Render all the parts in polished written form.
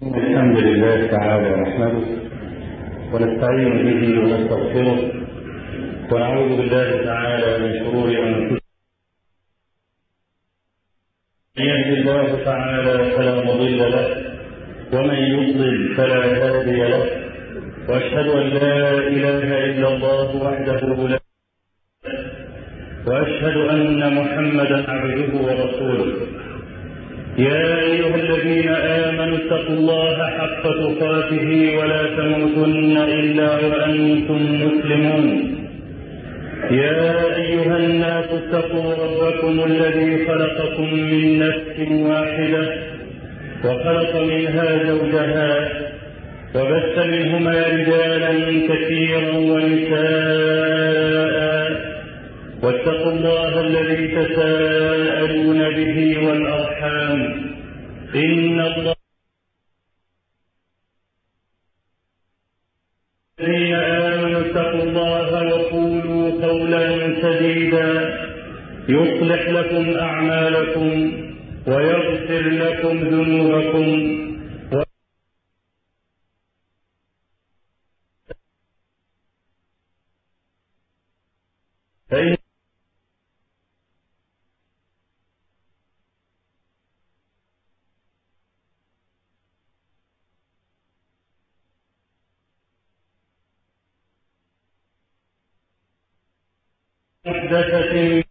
الحمد لله تعالى نحمده ونستعين به ونستغفره ونعوذ بالله تعالى من شرور انفسنا. من يهد الله تعالى فلا مضل له ومن يضلل فلا هادي له، واشهد ان لا اله الا الله وحده لا شريك له، واشهد ان محمدا عبده ورسوله. يا أيها الذين آمنوا اتقوا الله حق تقاته ولا تموتن إلا وأنتم مسلمون. يا أيها الناس اتقوا ربكم الذي خلقكم من نفس واحدة وخلق منها زوجها وبث منهما رجالا كثيرا ونساء، واتقوا الله الذي تساءلون به والأرحام إن الله. الذين آمنوا اتقوا الله وقولوا قولا سديدا يصلح لكم أعمالكم ويغفر لكم ذنوبكم فإن محدثة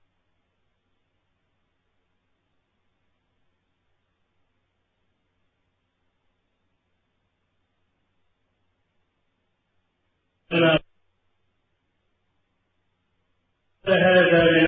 هذا من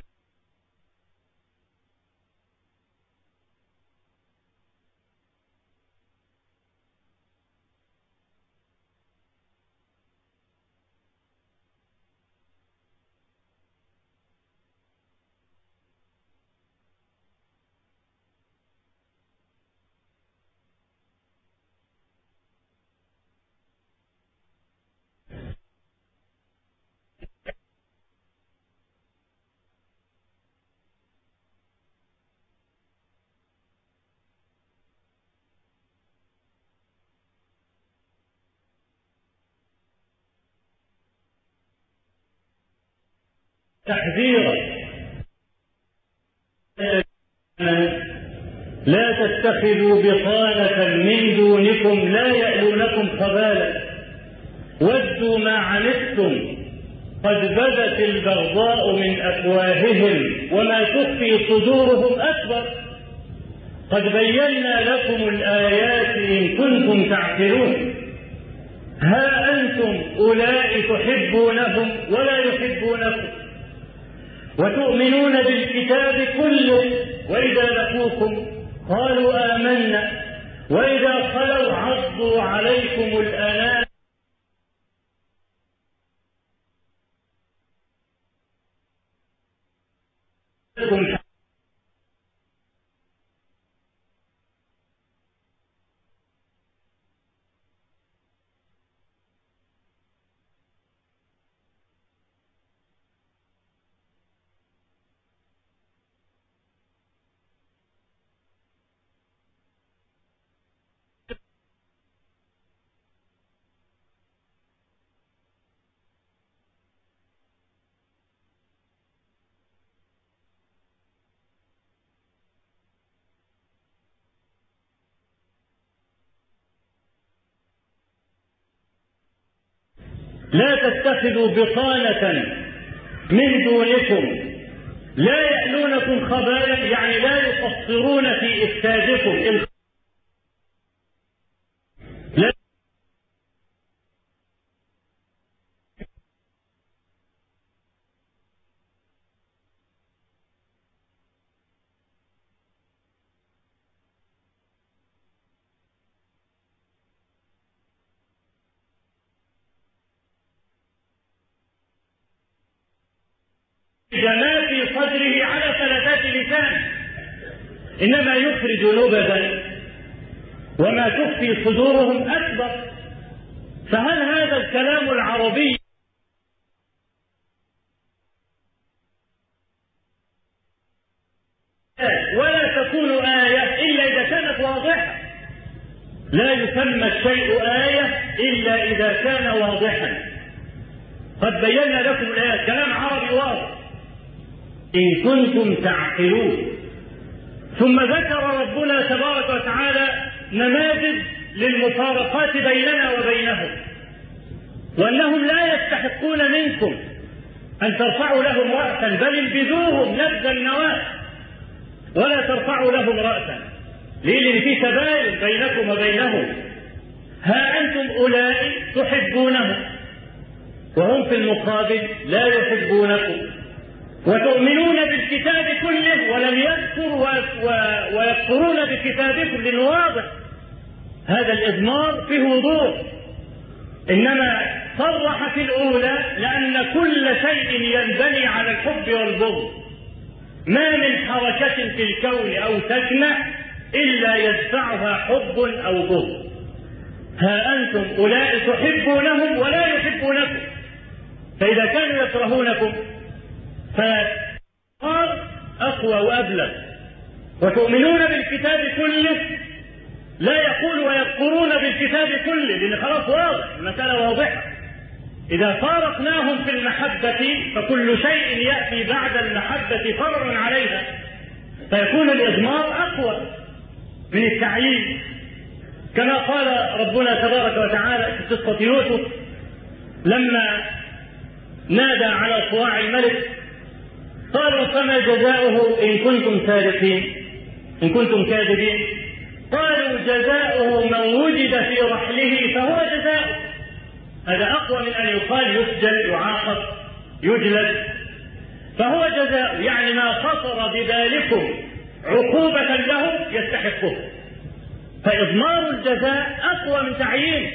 تحذيرا لا تتخذوا بطانة من دونكم لا يألونكم خبالا ودوا ما عنتم قد بدت البغضاء من أفواههم وما تخفي صدورهم أكبر قد بينا لكم الآيات إن كنتم تعقلون. ها أنتم أولئك تحبونهم ولا يحبونكم وتؤمنون بالكتاب كله، وإذا لقوكم قالوا آمنا وإذا خلوا عضوا عليكم الأنامل لا تتخذوا بطانة من دونكم لا يألونكم خبالا، يعني لا يقصرون في إفسادكم. ما في صدره على فلتات لسانه، إنما يخرج نبذا وما تخفي صدورهم أكبر. فهل هذا الكلام العربي ولا تكون آية إلا إذا كانت واضحة؟ لا يسمى الشيء آية إلا إذا كان واضحا. قد بينا لكم الآيات، كلام عربي واضح، إن كنتم تعقلون. ثم ذكر ربنا تبارك وتعالى نماذج للمفارقات بيننا وبينهم، وأنهم لا يستحقون منكم أن ترفعوا لهم رأسا، بل انبذوهم نبذ النواة ولا ترفعوا لهم رأسا، لأن في تباين بينكم وبينهم. ها أنتم أولئك تحبونهم وهم في المقابل لا يحبونكم، وتؤمنون بالكتاب كله ولم يكفروا ويكفرون بكتابكم، لأنه واضح هذا الإضمار فيه وضوح. إنما صرح في الأولى لأن كل شيء ينبني على الحب والبغض، ما من حركة في الكون أو سكنة إلا يدفعها حب أو بغض. ها أنتم أولئك تحبونهم ولا يحبونكم، فإذا كانوا يكرهونكم فقال أقوى وأبلغ. وتؤمنون بالكتاب كله، لا يقول ويكفرون بالكتاب كله، لأن خلاص واضح، المسألة واضحة. إذا فارقناهم في المحبة فكل شيء يأتي بعد المحبة فرع عليها، فيكون الإضمار أقوى من التعيين، كما قال ربنا تبارك وتعالى في قصة يوسف لما نادى على صواع الملك قالوا فما جزاؤه إن كنتم صادقين إن كنتم كاذبين؟ قالوا جزاؤه من وجد في رحله فهو جزاؤه. هذا أقوى من أن يقال يسجن يعاقب يجلد، فهو جزاؤه، يعني ما خطر بذلكم عقوبة له يستحقه. فإضمار الجزاء أقوى من تعيين،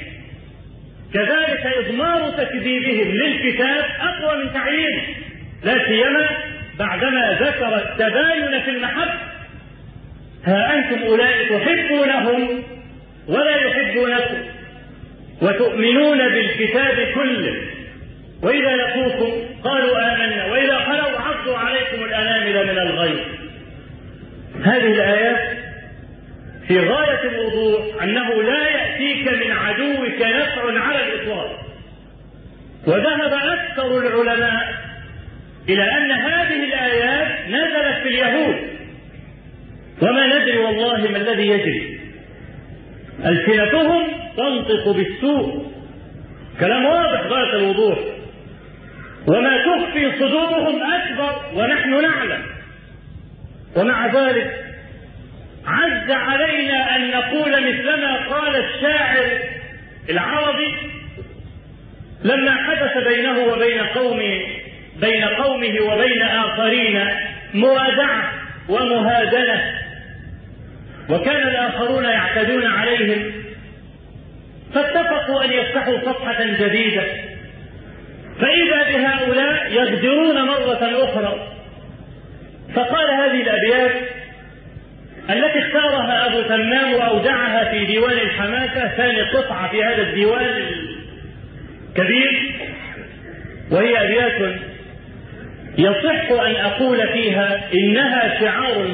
كذلك إضمار تكذيبهم للكتاب أقوى من تعيين، لا سيما بعدما ذكر التباين في المحبة. ها أنتم أولئك تحبونهم ولا يحبونكم وتؤمنون بالكتاب كله، وإذا لقوكم قالوا آمنا وإذا خلوا عضوا عليكم الأنامل من الغيظ. هذه الآيات في غاية الوضوح أنه لا يأتيك من عدوك نفع على الإطلاق. وذهب أكثر العلماء إلى أن هذه الآيات نزلت في اليهود، وما ندري والله ما الذي يجري، ألسنتهم تنطق بالسوء، كلام واضح غاية الوضوح، وما تخفي صدورهم أكبر ونحن نعلم. ومع ذلك عز علينا أن نقول مثلما قال الشاعر العربي لما حدث بينه وبين قومه وبين آخرين موادعة ومهادنة، وكان الآخرون يعتدون عليهم، فاتفقوا أن يفتحوا صفحة جديدة، فإذا بهؤلاء يغدرون مرة أخرى. فقال هذه الأبيات التي اختارها أبو تمام وأودعها في ديوان الحماسة، ثاني قطعة في هذا الديوان الكبير، وهي أبيات يصح أن أقول فيها إنها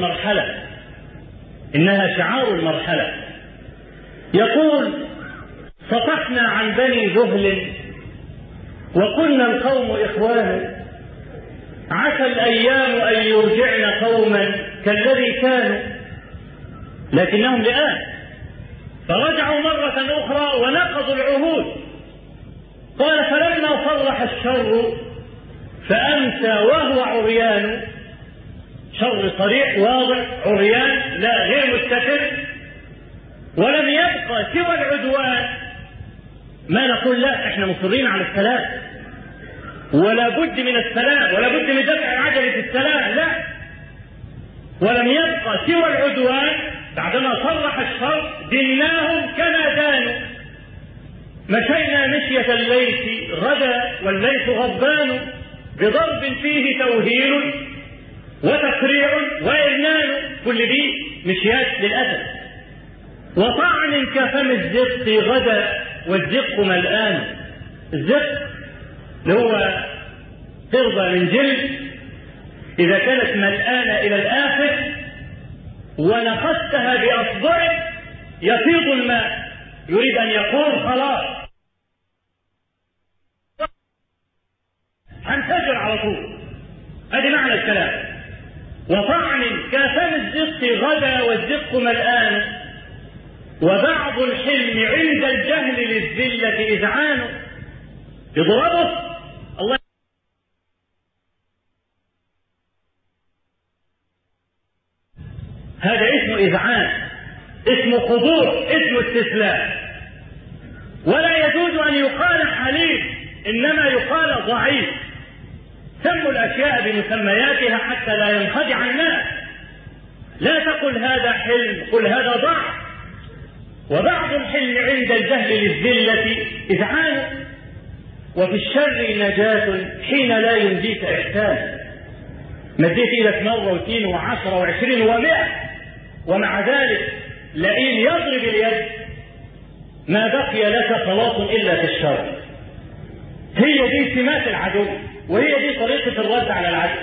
شعار المرحلة. يقول: صفحنا عن بني ذهل وكنا القوم إخوان، عسى الأيام أن يرجعن قوما كالذي كانوا، لكنهم الآن فرجعوا مرة أخرى ونقضوا العهود. قال: فلما صرح الشر فأمسى وهو عريان، شر صريح واضح، عريان لا غير مستتر، ولم يبقى سوى العدوان. ما نقول لا احنا مصرين على السلام ولا بد من السلام ولا بد من دفع عجلة السلام، لا، ولم يبقى سوى العدوان. بعدما صرح الشر دلناهم كما دانوا، مشينا مشية الليث غدا والليث غضبان، بضرب فيه توهين وتقريع وإرنان، كل دي مشيات للأسف. وطعن كفم الزق غدا والزق ملآن، الزق اللي هو قربة من جلد إذا كانت ملآنة إلى الآخر ونقصتها بأصبعك يفيض الماء، يريد أن يقول خلاص هنفجر على طول. هذه معنى الكلام. وطعن كافان الزق غدا والزق ملآن، وبعض الحلم عند الجهل للذلة إذعان. يضربه الله. هذا اسمه إذعان، اسمه خضوع، اسمه استسلام. ولا يجوز أن يقال حليم، إنما يقال ضعيف. سموا الأشياء بمسمياتها حتى لا ينخدع الناس. لا تقل هذا حلم، قل هذا ضعف. وبعض الحلم عند الجهل للذلة إذعان، وفي الشر نجاة حين لا ينجيك إحسان. مديت إيدك مرة واثنين وعشرة وعشرين ومئة، ومع ذلك لئن يضرب اليد ما بقي لك خلاص إلا في الشر. هي دي سمات العدو، وهي دي طريقة الرد على العدو.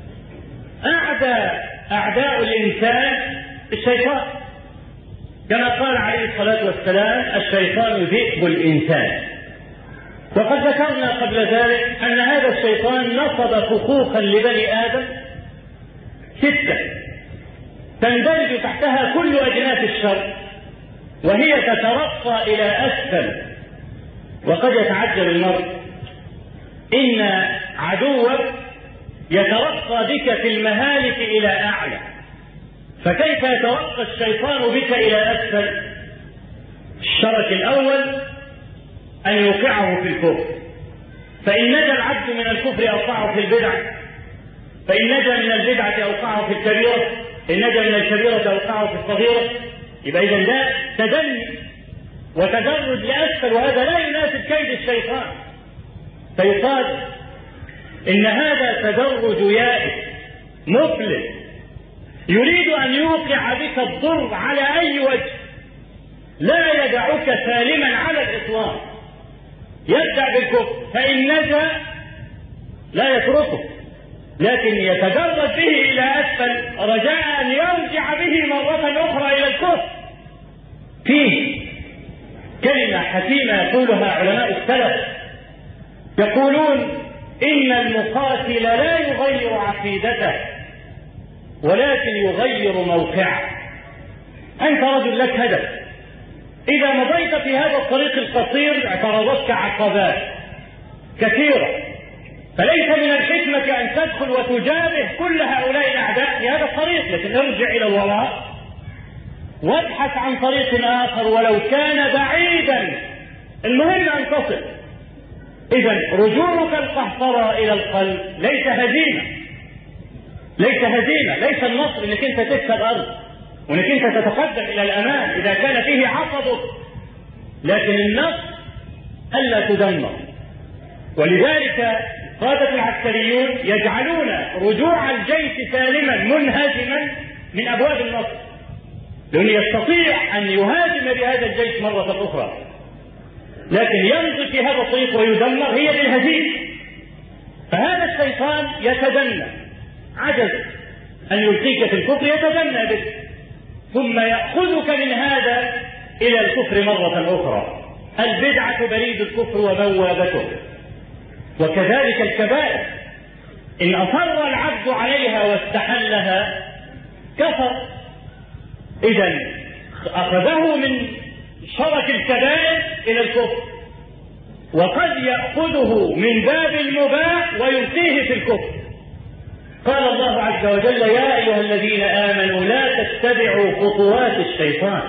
أعداء الإنسان الشيطان، كما قال عليه الصلاة والسلام: الشيطان ذئب الإنسان. وقد ذكرنا قبل ذلك أن هذا الشيطان نصب فخوخا لبني آدم 6 تندرج تحتها كل أجناس الشر، وهي تترقى إلى أسفل. وقد يتعجب المرء إن عدوك يترقى بك في المهالك إلى أعلى، فكيف يترقى الشيطان بك إلى أسفل؟ الشرك الأول أن يوقعه في الكفر، فإن نجا العبد من الكفر أوقعه في البدع، فإن نجا من البدعة أوقعه في الكبيرة، إن نجا من الكبيرة أوقعه في الصغيرة. يبقى إذن ده تدني وتدرج لأسفل، وهذا لا يناسب كيد الشيطان. فيقال إن هذا تدرج يائس مفلس، يريد أن يوقع بك الضر على أي وجه، لا يدعك سالما على الإطلاق. يبدأ بالكفر، فإن نجا لا يتركه، لكن يتدرج به إلى أسفل رجاء أن يرجع به مرة أخرى إلى الكفر. فيه كلمة حكيمة يقولها علماء السلف، يقولون: إن المقاتل لا يغير عقيدته ولكن يغير موقعه. أنت رجل لك هدف، إذا مضيت في هذا الطريق القصير اعترضتك عقبات كثيرة، فليس من الحكمة أن تدخل وتجابه كل هؤلاء الأعداء في هذا الطريق، لكن ارجع إلى الوراء وابحث عن طريق آخر ولو كان بعيدا، المهم أن تصل. إذن رجوعك القهقرى إلى القلب ليس هزيمة، ليس النصر انك انت تكسب ارض وانك انت تتقدم الى الامام اذا كان فيه عقبك، لكن النصر الا تدمر. ولذلك قادة العسكريون يجعلون رجوع الجيش سالما منهزما من ابواب النصر، لانه يستطيع ان يهاجم بهذا الجيش مرة اخرى، لكن يمضي في هذا الطريق ويدمر هي بالهزيمة. فهذا الشيطان يتدنى، عجز أن يلقيك في الكفر يتدنى بك، ثم يأخذك من هذا إلى الكفر مرة أخرى. البدعة بريد الكفر وبوابته، وكذلك الكبائر، إن أصر العبد عليها واستحلها كفر. إذن أخذه من شرك الكبائر إلى الكفر، وقد يأخذه من باب المباح ويلقيه في الكفر. قال الله عز وجل: يا أيها الذين آمنوا لا تتبعوا خطوات الشيطان.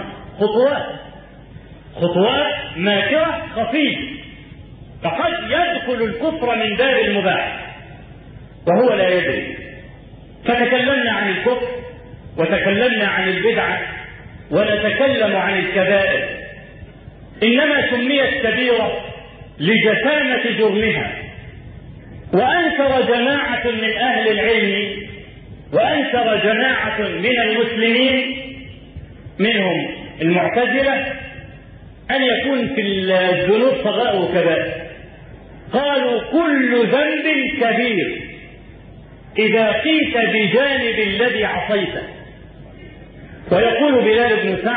خطوات ماكرة خفية، فقد يدخل الكفر من باب المباح وهو لا يدري. فتكلمنا عن الكفر وتكلمنا عن البدعة، ونتكلم عن الكبائر. إنما سميت كبيرة لجسامة جرمها. وأنكر جماعة من أهل العلم وأنكر جماعة من المسلمين منهم المعتزلة أن يكون في الذنوب صغائر وكبائر. قالوا: كل ذنب كبير إذا قيس بجانب الذي عصيته. ويقول بلال بن سعد: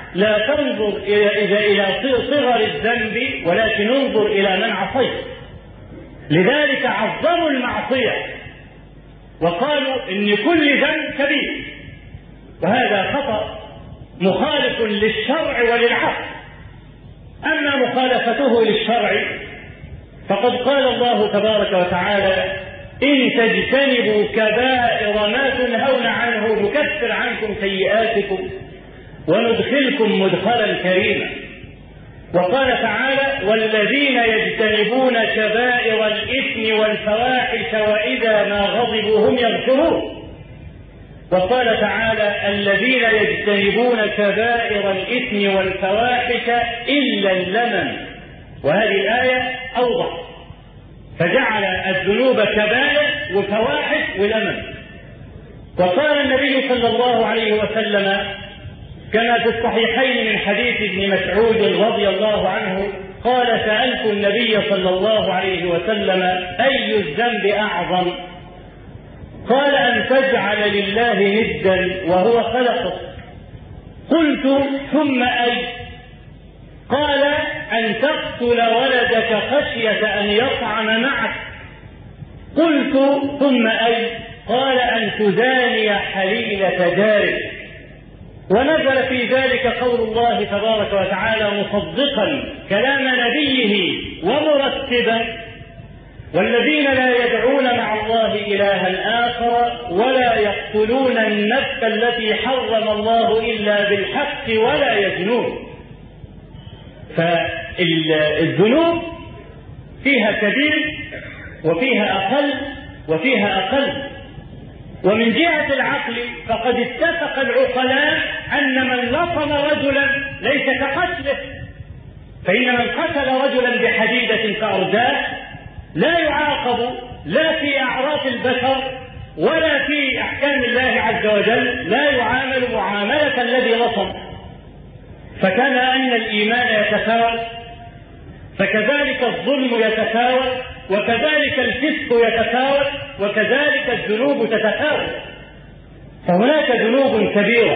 لا تنظر إلى صغر الذنب ولكن انظر إلى من عصيت. لذلك عظموا المعصية وقالوا إن كل ذنب كبير، وهذا خطأ مخالف للشرع وللعقل. أما مخالفته للشرع فقد قال الله تبارك وتعالى: إن تجتنبوا كبائر ما تنهون عنه نكفر عنكم سيئاتكم وندخلكم مدخلا كريما. وقال تعالى: والذين يجتنبون كبائر الإثم والفواحش وإذا ما غضبوا هم يغفرون. وقال تعالى: الذين يجتنبون كبائر الإثم والفواحش إلا اللمم. وهذه الآية أوضح، فجعل الذنوب كبائر وفواحش ولمم. وقال النبي صلى الله عليه وسلم كما في الصحيحين من حديث ابن مسعود رضي الله عنه قال: سألت النبي صلى الله عليه وسلم: أي الذنب أعظم؟ قال: أن تجعل لله ندا وهو خلقك. قلت: ثم أي؟ قال: أن تقتل ولدك خشية أن يطعن معك. قلت: ثم أي؟ قال: أن تزاني حليلة جارك. ونزل في ذلك قول الله تبارك وتعالى مصدقا كلام نبيه ومرتبا: والذين لا يدعون مع الله إلها آخر ولا يقتلون النفس التي حرم الله إلا بالحق ولا يزنون. فالذنوب فيها كبير وفيها أقل وفيها أقل. ومن جهة العقل فقد اتفق العقلاء أن من لطم رجلا ليس كقتله، فإن من قتل رجلا بحديدة فأرداه لا يعاقب لا في أعراف البشر ولا في أحكام الله عز وجل، لا يعامل معاملة الذي لطم. فكما أن الإيمان يتفاوت فكذلك الظلم يتفاوت، وكذلك الفسق يتفاوت، وكذلك الذنوب تتفاوت. فهناك ذنوب كبيرة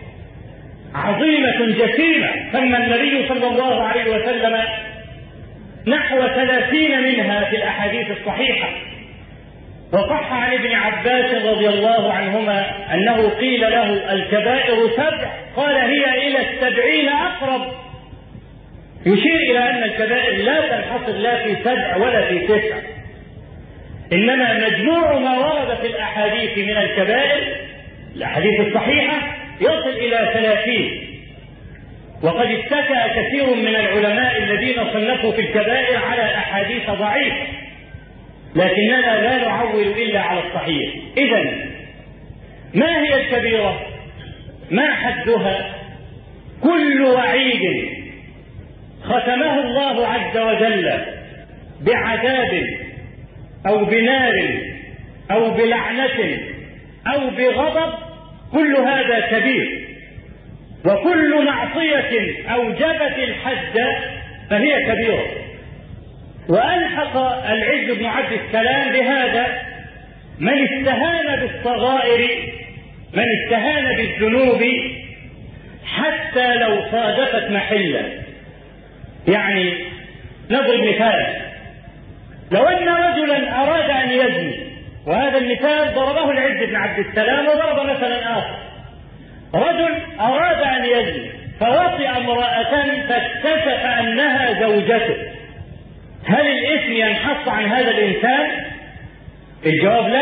عظيمة جسيمة سمى النبي صلى الله عليه وسلم نحو 30 منها في الأحاديث الصحيحة. وصح عن ابن عباس رضي الله عنهما أنه قيل له: الكبائر 7، قال: هي إلى 70 أقرب. يشير إلى أن الكبائر لا تنحصر لا في 7 ولا في 9، إنما مجموع ما ورد في الأحاديث من الكبائر الأحاديث الصحيحة يصل إلى 30. وقد اتكأ كثير من العلماء الذين صنفوا في الكبائر على أحاديث ضعيفة، لكننا لا نعول إلا على الصحيح. إذن ما هي الكبيرة؟ ما حدها؟ كل وعيد ختمه الله عز وجل بعذاب أو بنار أو بلعنة أو بغضب، كل هذا كبير. وكل معصية أوجبت الحد فهي كبيرة. وألحق العز بن عبد السلام بهذا من استهان بالصغائر، من استهان بالذنوب حتى لو صادفت محلا. يعني نضرب مثال: لو أن رجلا أراد أن يزني، وهذا المثال ضربه العز بن عبد السلام وضرب مثلا آخر: رجل أراد أن يزني فوطئ امرأة فاكتشف أنها زوجته، هل الإثم ينحص عن هذا الإنسان؟ الجواب لا.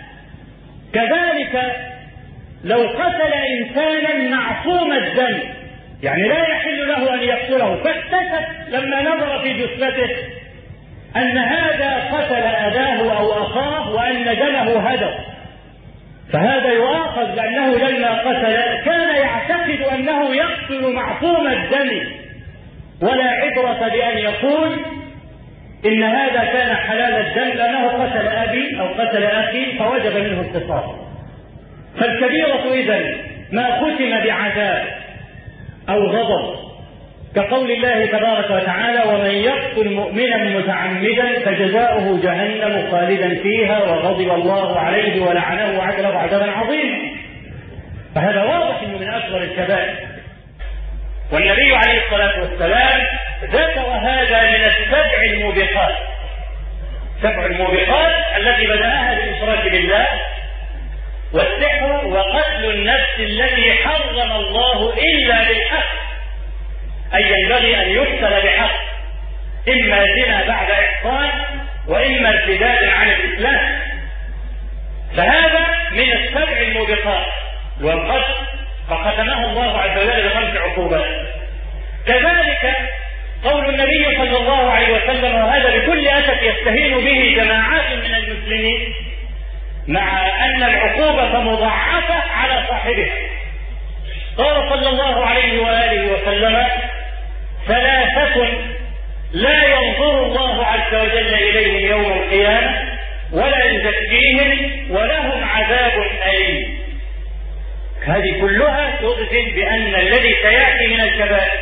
كذلك لو قتل إنسانا معصوم الدم، يعني لا يحل له أن يقتله، فاكتشف لما نظر في جثته أن هذا قتل أباه أو أخاه وأن دمه هدر، فهذا يؤاخذ لأنه لما قتل كان يعتقد أنه يقتل معصوم الدم، ولا عبرة بأن يقول إن هذا كان حلال الدم لأنه قتل أبي أو قتل أخي فوجب منه القصاص. فالكبيرة إذن ما ختم بعذاب أو غضب، كقول الله تبارك وتعالى: ومن يقتل مؤمنا متعمدا فجزاؤه جهنم خالدا فيها وغضب الله عليه ولعنه وأعد له عذابا عظيما. فهذا واضح انه من اكبر الكبائر. والنبي عليه الصلاة والسلام ذكر هذا من السبع الموبقات. سبع الموبقات التي بدأها بالإشراك بالله والسحر وقتل النفس التي حرم الله إلا بالحق، أي ينبغي أن يقتل بحق، إما زنا بعد إحصان وإما ارتداد عن الإسلام. فهذا من السبع الموبقات، والقتل فختمه الله عز وجل ب5 عقوبات. كذلك قول النبي صلى الله عليه وسلم، وهذا بكل أسف يستهين به جماعات من المسلمين، مع أن العقوبة مضاعفة على صاحبها. قال صلى الله عليه وآله وسلم: 3 لا ينظر الله عز وجل إليهم يوم القيامة ولا يزكيهم ولهم عذاب أليم. هذه كلها تؤذن بأن الذي سيأتي من الكبائر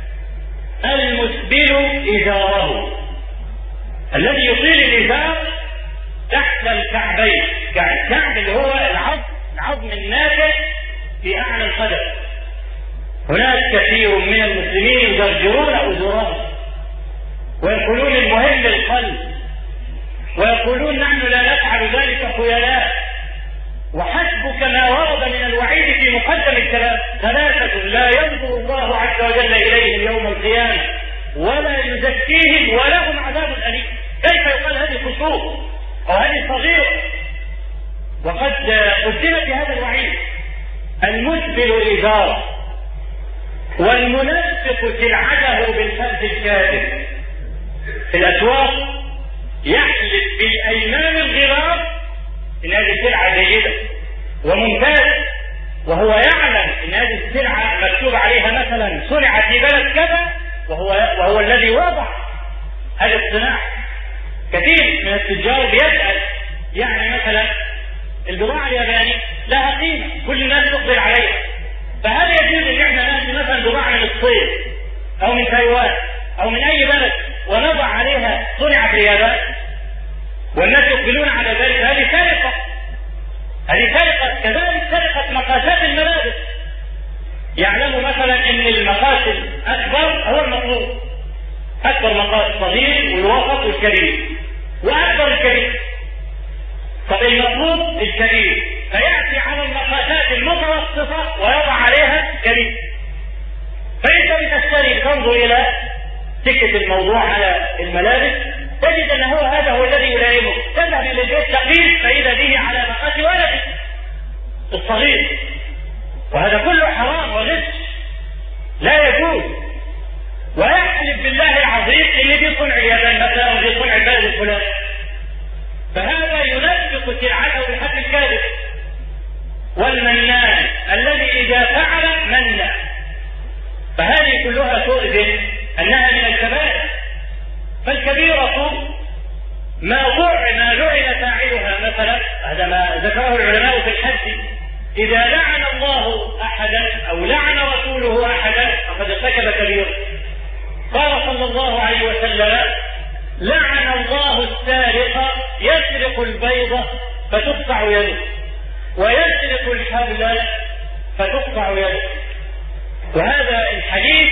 المسبل إزاره، الذي يطيل الإزار تحت الكعبين، الكعب اللي هو العظم الناتج في أعلى القدم. هناك كثير من المسلمين يزرجرون أزرهم ويقولون المهم القلب، ويقولون نحن لا نفعل ذلك خيلاء، وحسبك ما ورد من الوعيد في مقدم الكلام: 3 لا ينظر الله عز وجل إليهم يوم القيامة ولا يزكيهم ولهم عذاب أليم. كيف يقال هذه خصوص أو هذه صغيرة وقد قدمت بهذا الوعيد؟ المسبل إزاره والمنفق سلعته بالفرد الكاذب في الأسواق، يحلف بالأيمان الغراب إن هذه السلعة جيدة وممتازة، وهو يعلم إن هذه السلعة مكتوب عليها مثلا صنع في بلد كذا، وهو الذي وضع هذا الصناعة. كثير من التجار بيسأل يعني مثلا البضاعة اليابانية لها قيمة كل الناس تقبل عليها، فهل يجوز ان احنا نأتي مثلا بضاعة من الصين او من تايوان او من اي بلد ونضع عليها صنع في اليابان والناس يقبلون على ذلك؟ هذه سرقة. هذه سرقة. كذلك سرقة مقاسات الملابس. يعلم مثلا ان المقاس الاكبر هو المطلوب، اكبر مقاس صغير والوسط والكبير واكبر الكبير. طب المطلوب الكبير، فيأتي على المقاسات المتوسطة ويضع عليها كبير. فإنت بتشتري تنظر إلى سكة الموضوع على الملابس تجد أن هذا هو الذي يلائمك، تذهب إلى البيت تقيس فإذا به على مقاس ولدك الصغير، وهذا كله حرام وغش لا يجوز. ويحلف بالله العظيم اللي في صنع اليابان مثلا أو في صنع البلد الفلاني، فهذا ينفق سلعته بالحق الكاذب. والمنان الذي إذا فعل منع، فهذه كلها تؤذن أنها من الكبائر. فالكبيرة ما لعن فاعلها مثلا، هذا ما ذكره العلماء في الحج: إذا لعن الله أحدا أو لعن رسوله أحدا فقد ارتكب كبيرة. قال صلى الله عليه وسلم: لعن الله السارق يسرق البيضة فتقطع يده ويسرق الحبل فتقطع يده. وهذا الحديث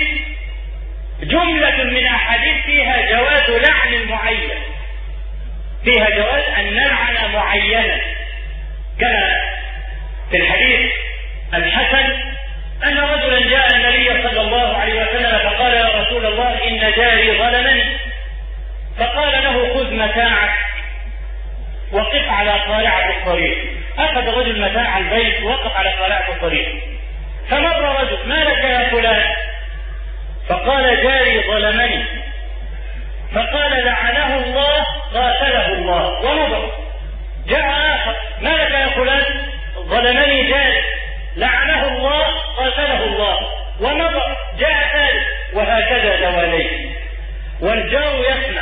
جملة من أحاديث فيها جواز لعن المعين، فيها جواز أن نلعن معينا، كما في الحديث الحسن أن رجلا جاء النبي صلى الله عليه وسلم فقال: يا رسول الله إن جاري ظلمني. فقال له: خذ متاعك وقف على قارعة الطريق. أخذ رجل متاع البيت وقف على قارعة الطريق، فمر رجل: ما لك يا فلان؟ فقال: جاري ظلمني. فقال: لعنه الله قاتله الله، ومضى. جاء آخر: ما لك يا فلان؟ ظلمني جاري، لعنه الله قاتله الله، ومضى. جاء ثالث، وهكذا دواليه. والجار يسمع.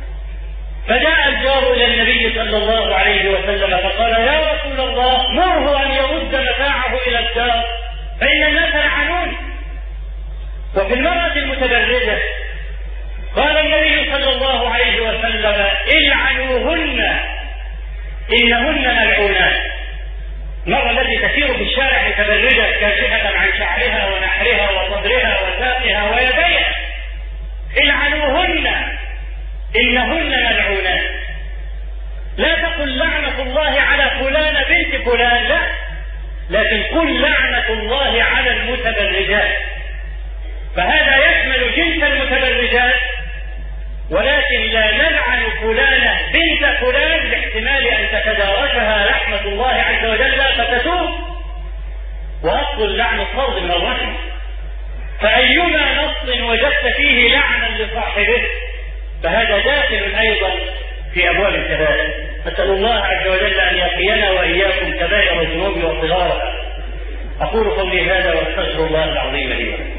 فجاء الجار إلى النبي صلى الله عليه وسلم فقال: يا رسول الله مره أن يرد متاعه إلى الدار فإن الناس لعنون. وفي المرأة المتبرجة قال النبي صلى الله عليه وسلم: العنوهن إنهن ملعونات. المرأة التي تسير في الشارع متبرجة كاشفة عن شعرها ونحرها وصدرها وساقها ويديها، العنوهن إنهن ملعونات. لا تقل لعنة الله على فلان بنت فلان، لا، لكن قل لعنة الله على المتبرجات، فهذا يشمل جنس المتبرجات، ولكن لا نلعن فلانة بنت فلان لاحتمال أن تتداركها رحمة الله عز وجل فتتوب، وأصل اللعن فرض من الرحمة، فأيما نص وجدت فيه لعنا لصاحبه فهذا داخل أيضا في أبواب الكبائر. أسأل الله عز وجل أن يقينا وإياكم كبائر الذنوب وصغارها. أقول قولي هذا وأستغفر الله العظيم لي ولكم.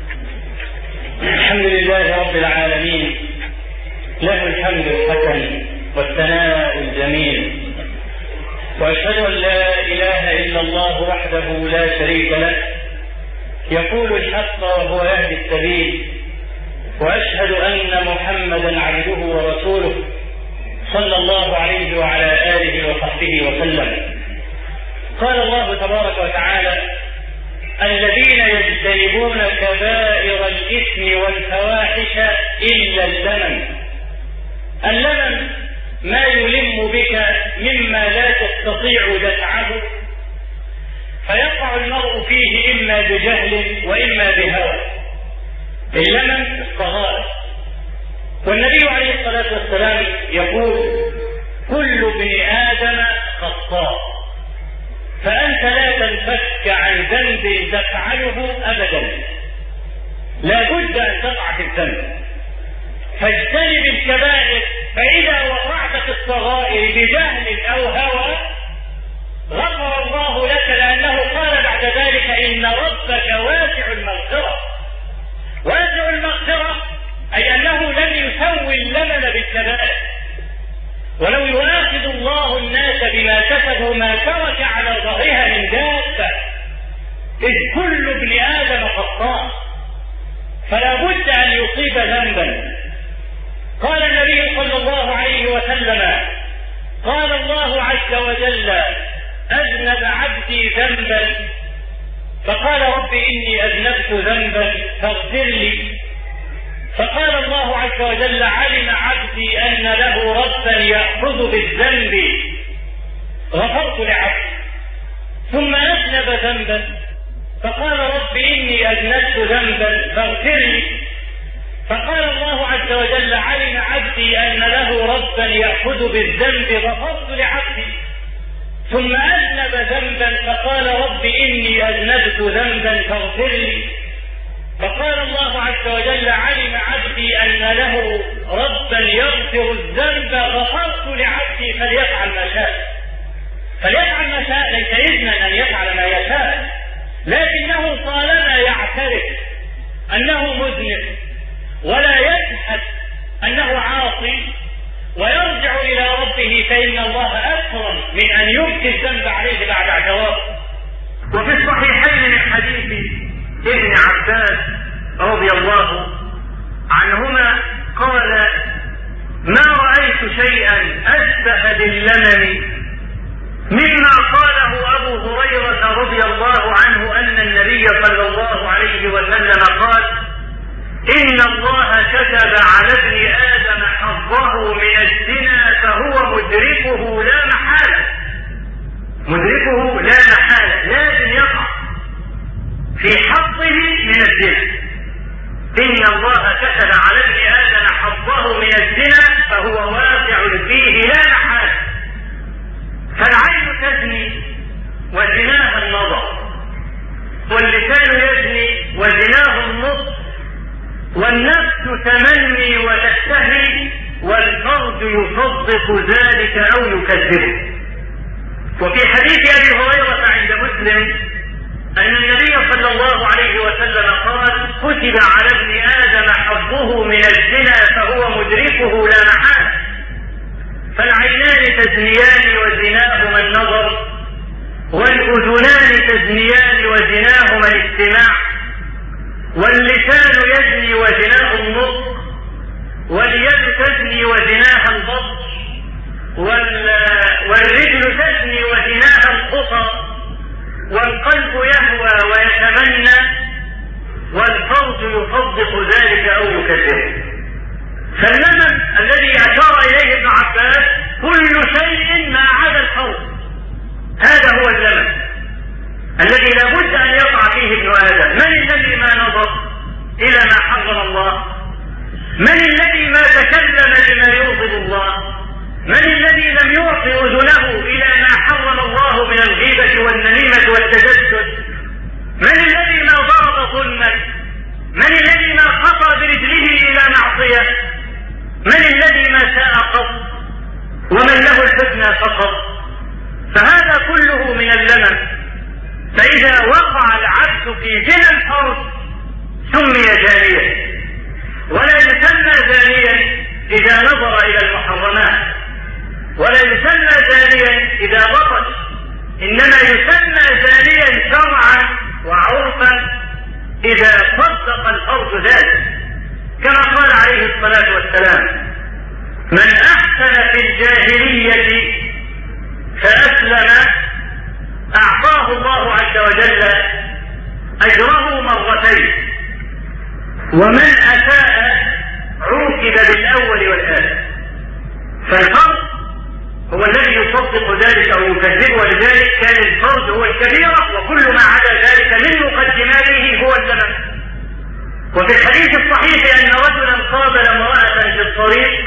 الحمد لله رب العالمين، له الحمد الحسن والثناء الجميل، وأشهد أن لا إله إلا الله وحده لا شريك له، يقول الحق وهو يهدي السبيل، وأشهد أن محمدا عبده ورسوله صلى الله عليه وعلى آله وصحبه وسلم. قال الله تبارك وتعالى: الذين يجتنبون كبائر الإثم والفواحش إلا اللمم. اللمم ما يلم بك مما لا تستطيع دفعه، فيقع المرء فيه إما بجهل وإما بهوى. اللمم الصغائر، والنبي عليه الصلاة والسلام يقول: كل ابن آدم خطاء، فأنت لا تنفك عن ذنب تفعله أبدا، لا بد أن تقع في الذنب، فاجتنب الكبائر، فإذا وقعت في الصغائر بجهل أو هوى غفر الله لك، لأنه قال بعد ذلك: إن ربك واسع المغفرة. واسع المغفرة أي أنه لم يسوي اللمن بالكبائر، ولو يؤاخذ الله الناس بما كسبوا ما ترك على ظهرها من دابة، إذ كل ابن آدم خطاء، فلا بد أن يصيب ذنبا. قال النبي صلى الله عليه وسلم: قال الله عز وجل: أذنب عبدي ذنبا، فقال: رب إني أذنبت ذنبا فاغفر لي. فقال الله عز وجل: علم عبدي أن له ربا يأخذ بالذنب، غفرت لعبدي. ثم أذنب ذنبا، فقال: رب إني أذنبت ذنبا فاغفر لي. فقال الله عز وجل: علم عبدي أن له ربا يأخذ بالذنب، غفرت لعبدي. ثم أذنب ذنبا، فقال: رب إني أذنبت ذنبا فاغفر لي. فقال الله عز وجل: علم عبدي أن له ربا يغفر الذنب، غفرت لعبدي، فليفعل ما شاء. فليفعل ما شاء ليس إذنا أن يفعل ما يشاء، لكنه طالما يعترف أنه مذنب ولا يجحد أنه عاصي ويرجع إلى ربه، فإن الله أكرم من أن يبكي الذنب عليه بعد اعتراف. وفي الصحيحين من حديث ابن عباس رضي الله عنهما قال: ما رأيت شيئا أشبه باللمم مما قاله أبو هريرة رضي الله عنه أن النبي صلى الله عليه وسلم قال: إن الله كتب على ابن آدم حظه من الزنا فهو مدركه لا محالة. مدركه لا محالة، لازم يقع في حظه من الزنا. إن الله كتب على ابن آدم حظه من الزنا فهو واقع فيه لا محالة. فالعين تزني وزناها النظر، واللسان يزني وزناه النطق، والنفس تمني وتشتهي، والفرد يصدق ذلك أو يكذبه. وفي حديث أبي هريرة عند مسلم أن النبي صلى الله عليه وسلم قال: كتب على ابن آدم حظه من الزنا فهو مدركه لا محالة. فالعينان تزنيان وزناهما النظر، والأذنان تزنيان وزناهما الاستماع، واللسان يزني وزناه النطق، واليد تزني وزناها البطش، والرجل تزني وزناها الخطى، والقلب يهوى ويتمنى، والفرج يصدق ذلك أو يكذبه. فاللمم الذي أشار إليه ابن عباس كل شيء ما عدا الفرج، هذا هو اللمم الذي لابد أن يقع فيه ابن آدم. من الذي ما نظر إلى ما حرم الله؟ من الذي ما تكلم بما يغضب الله؟ من الذي لم يعطي أذنه إلى ما حرم الله من الغيبة والنميمة والتجسس؟ من الذي ما ضرب ظلما؟ من الذي ما خطى برجله إلى معصية؟ من الذي ما شاء قط ومن له الحسنى فقط؟ فهذا كله من اللمم. فإذا وقع العبد في زنا الفرج سمي زانيا، ولا يسمى زانيا إذا نظر إلى المحرمات، ولا يسمى زانيا إذا بطش، إنما يسمى زانيا شرعا وعرفا إذا صدق الفرج ذلك، كما قال عليه الصلاة والسلام: من أحسن في الجاهلية فأسلم أعطاه الله عز وجل أجره مرتين، ومن أساء عوقب بالأول والآخر. فالفرج هو الذي يصدق ذلك أو يكذبه، ولذلك كان الفرج هو الكبيرة، وكل ما عدا ذلك من مقدماته هو اللمم. وفي الحديث الصحيح أن رجلا قابل امرأة في الطريق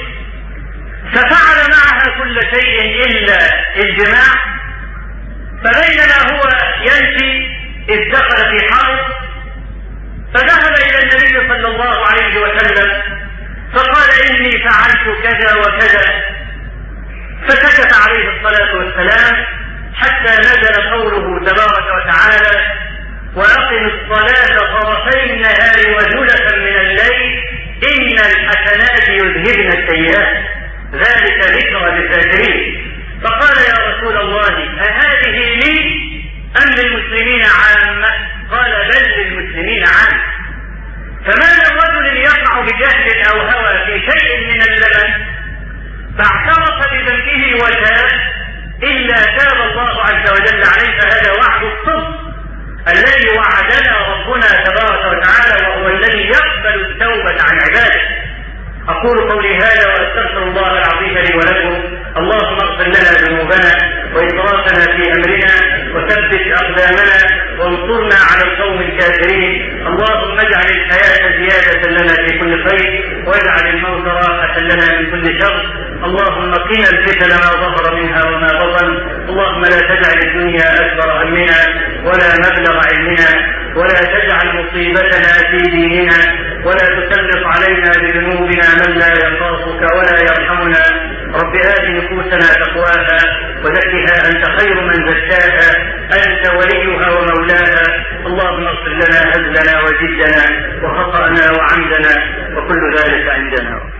ففعل معها كل شيء إلا الجماع، فبينما هو يمشي إذ دخل في حائط، فذهب إلى النبي صلى الله عليه وسلم فقال: إني فعلت كذا وكذا، فسكت عليه الصلاة والسلام حتى نزل قوله تبارك وتعالى: وأقم الصلاة طرفي النهار وزلفا من الليل إن الحسنات يذهبن السيئات ذلك ذكرى للذاكرين. فقال: يا رسول الله أهذه لي أم للمسلمين عامة؟ قال: بل للمسلمين عامة. فما من رجل يقع بجهل أو هوى في شيء من اللمم فاعترف بذنبه وتاب إلا تاب الله عز وجل عليه، فهذا وعد الصدق الذي وعدنا ربنا تبارك وتعالى، وهو الذي يقبل التوبة عن عباده. أقول قولي هذا وأستغفر الله العظيم لي ولكم. اللهم اغفر لنا ذنوبنا وإسرافنا في أمرنا وثبت أقدامنا وانصرنا على القوم الكافرين. اللهم اجعل الحياة زيادة لنا في كل خير، واجعل الموت راحة لنا من كل شر. اللهم قنا الفتن ما ظهر منها وما بطن. اللهم لا تجعل الدنيا أكبر همنا ولا مبلغ علمنا، ولا تجعل مصيبتنا في ديننا، ولا تسلط علينا بذنوبنا من لا يخافك ولا يرحمنا. رب آت نفوسنا تقواها وزكها أنت خير من زكاها، أنت وليها ومولاها. اللهم اغفر لنا هزلنا وجدنا وخطأنا وعمدنا وكل ذلك عندنا.